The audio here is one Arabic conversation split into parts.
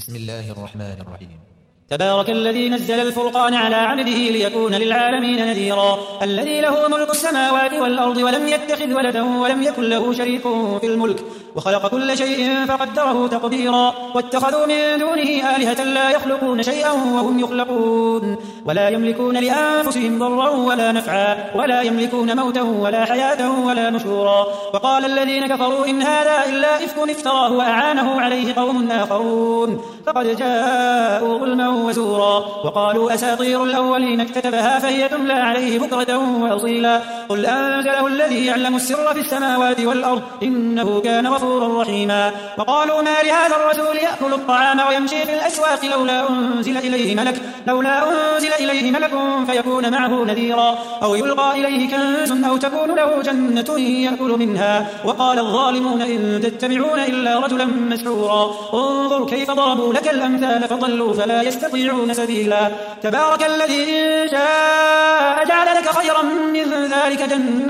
بسم الله الرحمن الرحيم. تبارك الذي نزل الفرقان على عبده ليكون للعالمين نذيرا الذي له ملك السماوات والأرض ولم يتخذ ولدا ولم يكن له شريك في الملك وخلق كل شيء فقدره تقديرا واتخذوا من دونه آلهة لا يخلقون شيئا وهم يخلقون ولا يملكون لأنفسهم ضرا ولا نفعا ولا يملكون موتا ولا حياة ولا نشورا وقال الذين كفروا إن هذا إلا إفك افتراه وأعانه عليه قوم آخرون فقد جاءوا ظلما وزورا وقالوا أساطير الأولين اكتتبها فهي تملى عليه بكرة وأصيلا قل أنزله الذي يعلم السر في السماوات والأرض إنه كان غفورا رحيما وقالوا ما لهذا الرسول يأكل الطعام ويمشي في الأسواق لولا أنزل إليه ملك فيكون معه نذيرا أو يلقى إليه كنز أو تكون له جنة يأكل منها وقال الظالمون إن تتبعون إلا رجلا مسحورا انظر كيف ضربوا لك الأمثال فضلوا فلا يستطيعون سبيلا تبارك الذي إن شاء جعل لك خيرا من ذلك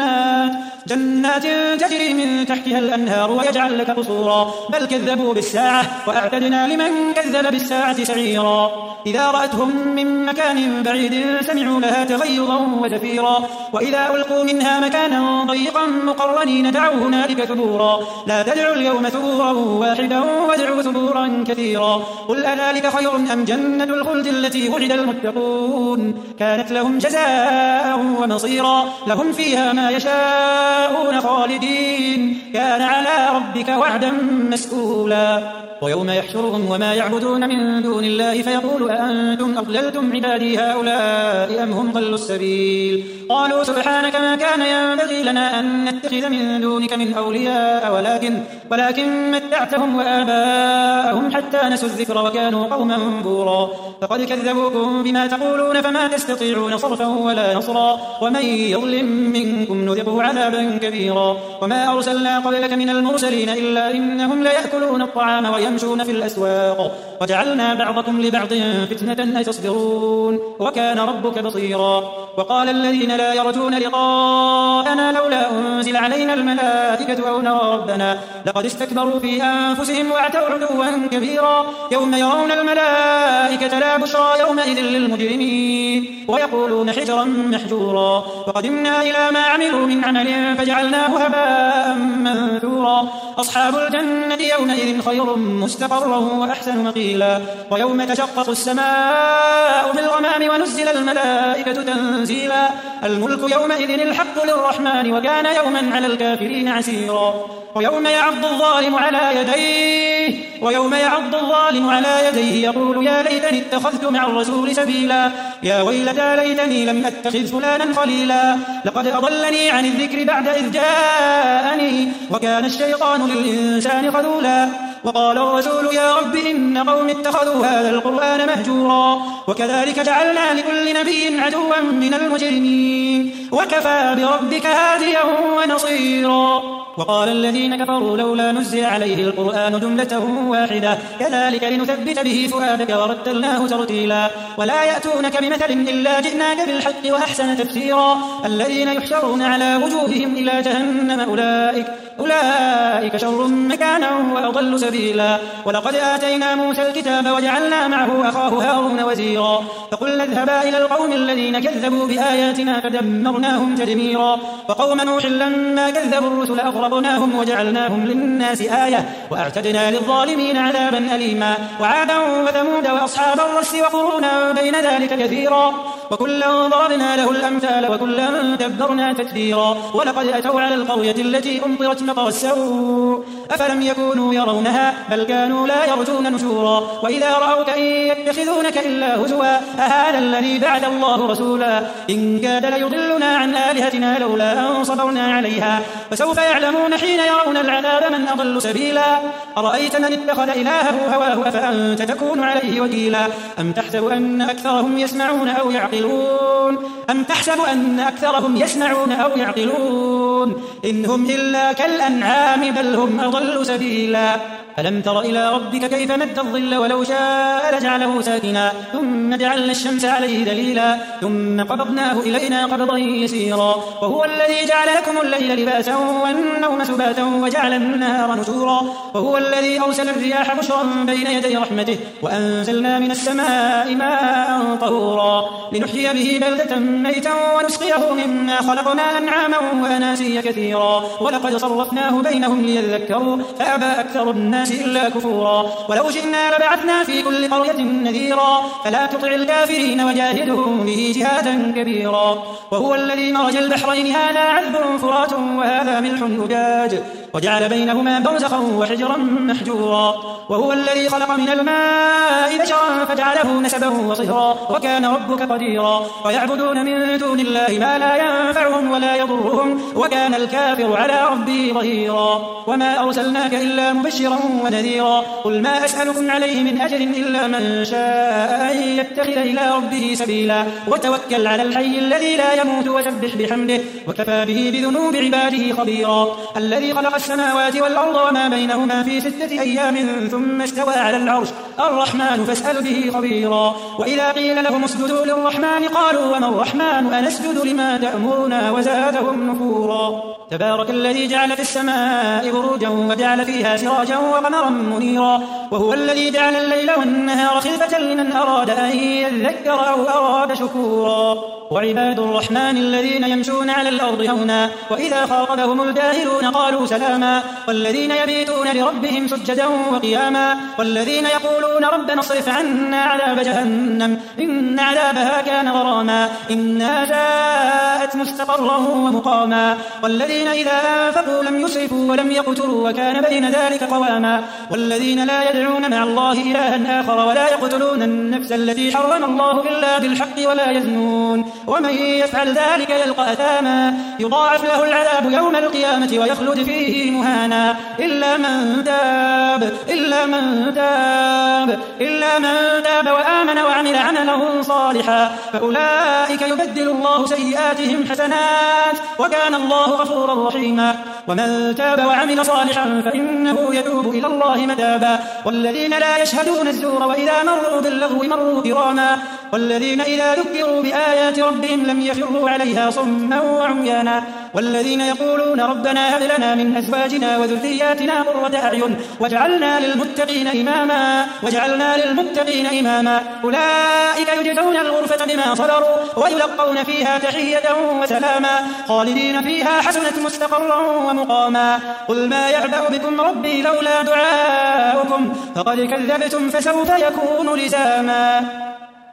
جنات تجري من تحتها الأنهار ويجعل لك قصورا بل كذبوا بالساعة وأعتدنا لمن كذب بالساعة سعيرا إذا رأتهم من مكان بعيد سمعوا لها تغيظا وزفيرا وإذا ألقوا منها مكانا ضيقا مقرنين دعوا هنالك ثبورا لا تدعوا اليوم ثبورا واحدا وادعوا ثبورا كثيرا قل أذلك خير أم جنة الخلد التي وعد المتقون كانت لهم جزاء ومصيرا لهم فيها ما يشاءون خالدين كان على ربك وعدا مسئولا ويوم يحشرهم وما يعبدون من دون الله فيقول أأنتم أضللتم عبادي هؤلاء أم هم ضلوا السبيل قالوا سبحانك ما كان ينبغي لنا أن نتخذ من دونك من أولياء ولكن متعتهم وآباءهم حتى نسوا الذكر وكانوا قوما بورا فقد كذبوكم بما تقولون فما تستطيعون صرفا ولا نصرا ومن يظلم منكم نذقه عذابا كبيرا وما أرسلنا قبلك من المرسلين إلا إنهم ليأكلون الطعام ويمشون في الأسواق وجعلنا بعضكم لبعض فتنة أتصبرون وكان ربك بصيرا وقال الذين لا يرجون لقاءنا لولا أنزل علينا الملائكة أو نرى ربنا لقد استكبروا في أنفسهم وأعتوا عتوا كبيرا يوم يرون الملائكة لا بشرى يومئذ للمجرمين ويقولون حجرا محجورا وقدمنا إلى ما عملوا من عمل فجعلناه هباء منثورا أصحاب الجنة يومئذ خير مستقرا وأحسن مقيلا ويوم تشقق السماء بالغمام ونزل الملائكة تنزيلا الملك يومئذ الحق للرحمن وكان يوما على الكافرين عسيرا ويوم يعض الظالم على يديه يقول يا ليتني اتخذت مع الرسول سبيلا يا ويلتى ليتني لم أتخذ فلانا خليلا لقد أضلني عن الذكر بعد إذ جاءني وكان الشيطان للإنسان خذولا وقال الرسول يا رب إن قوم اتخذوا هذا القرآن مهجورا وكذلك جعلنا لكل نبي عدوا من المجرمين وكفى بربك هاديا ونصيرا وقال الذين كفروا لولا نزل عليه القرآن جملة واحدة كذلك لنثبت به فؤادك ورتلناه ترتيلا ولا يأتونك بمثل إلا جئناك بالحق وأحسن تفسيرا الذين يحشرون على وجوههم إلى جهنم أولئك شر مكانا وأضل سبيلا ولقد آتينا موسى الكتاب وجعلنا معه أخاه هارون وزيرا فقلنا اذهبا إلى القوم الذين كذبوا بآياتنا فدمرناهم تدميرا وقوم نوح لما كذبوا الرسل أغرقناهم وجعلناهم للناس آية وأعتدنا للظالمين عذابا أليما وعادا وثمود وأصحاب الرس وقرونا بين ذلك كثيرا وكلا ضربنا له الأمثال وكلا تبرنا تتبيرا ولقد أتوا على القرية التي أمطرت مطر السوء أفلم يكونوا يرونها بل كانوا لا يرجون نشورا وإذا رأوك إن يتخذونك إلا هزوا أهذا الذي بعد الله رسولا إن كاد ليضلنا عن آلهتنا لولا أن صبرنا عليها فسوف يعلمون حين يرون العذاب من أضل سبيلا أرأيت من اتخذ إلهه هواه أفأنت تكون عليه وكيلا أم تحسب أن أكثرهم يسمعون أو يعقلون إن هم إلا كالأنعام بل هم أضل سبيلا ألم تر إلى ربك كيف مد الظل ولو شاء لجعله ساكنا ثم جعلنا الشمس عليه دليلا ثم قبضناه إلينا قبضا يسيرا وهو الذي جعل لكم الليل لباسا والنوم سباتا وجعل النهار نشورا وهو الذي أرسل الرياح بشرا بين يدي رحمته وأنزلنا من السماء ماء طهورا لنحيي به بلدة ميتا ونسقيه مما خلقنا أنعاما وأناسيا كثيرا ولقد صرفناه بينهم ليذكروا فأبى أكثر الناس إلا كفورا ولو شئنا لبعثنا في كل قرية نذيرا فلا تطع الكافرين وجاهدهم به جهادا كبيرا وهو الذي مرج البحرين هذا عذب فرات وهذا ملح أجاج وجعل بينهما برزخا وحجرا محجورا وهو الذي خلق من الماء بشرا فجعله نسبا وصهرا وكان ربك قديرا ويعبدون من دون الله ما لا ينفعهم ولا يضرهم وكان الكافر على ربه ظهيرا وما أرسلناك إلا مبشرا ونذيرا قل ما أسألكم عليه من أجر إلا من شاء أن يتخذ إلى ربه سبيلا وتوكل على الحي الذي لا يموت وسبح بحمده وكفى به بذنوب عباده خبيرا الذي خلق السماوات والأرض وما بينهما في 6 أيام ثم استوى على العرش الرحمن فاسأل به خبيرا وإذا قيل لهم اسجدوا للرحمن قالوا وما الرحمن أنسجد لما تأمرنا وزادهم نفورا تبارك الذي جعل في السماء بروجا وجعل فيها سراجا وقمرا منيرا وهو الذي جعل الليل والنهار خلفة لمن أراد أن يذكر أو أراد شكورا وعباد الرحمن الذين يمشون على الأرض هونا وإذا خاطبهم الجاهلون قالوا سلاما والذين يبيتون لربهم سجدا وقياما والذين يقولون ربنا اصرف عنا عذاب جهنم إن عذابها كان غراما إنها ساءت مستقرا ومقاما والذين إذا أنفقوا لم يسرفوا ولم يقتروا وكان بين ذلك قواما والذين لا يدعون مع الله إلها آخر ولا يقتلون النفس التي حرم الله إلا بالحق ولا يزنون ومن يفعل ذلك يلقى أثاما يضاعف له العذاب يوم القيامة ويخلد فيه مهانا إلا من تاب وآمن وعمل عملا صالحا فأولئك يبدل الله سيئاتهم حسنات وكان الله غفورا رحيما ومن تاب وعمل صالحا فإنه يتوب إلى الله متابا والذين لا يشهدون الزور وإذا مروا باللغو مروا كراما والذين إذا ذكروا بآيات ربهم لم يخروا عليها صما وعميانا والذين يقولون ربنا هب لنا من أزواجنا وذرياتنا قرة أعين واجعلنا للمتقين إماما أولئك يجزون الغرفة بما صبروا ويلقون فيها تحية وسلاما خالدين فيها حسنت مستقرا ومقاما قل ما يعبأ بكم ربي لولا دعاؤكم فقد كذبتم فسوف يكون لزاما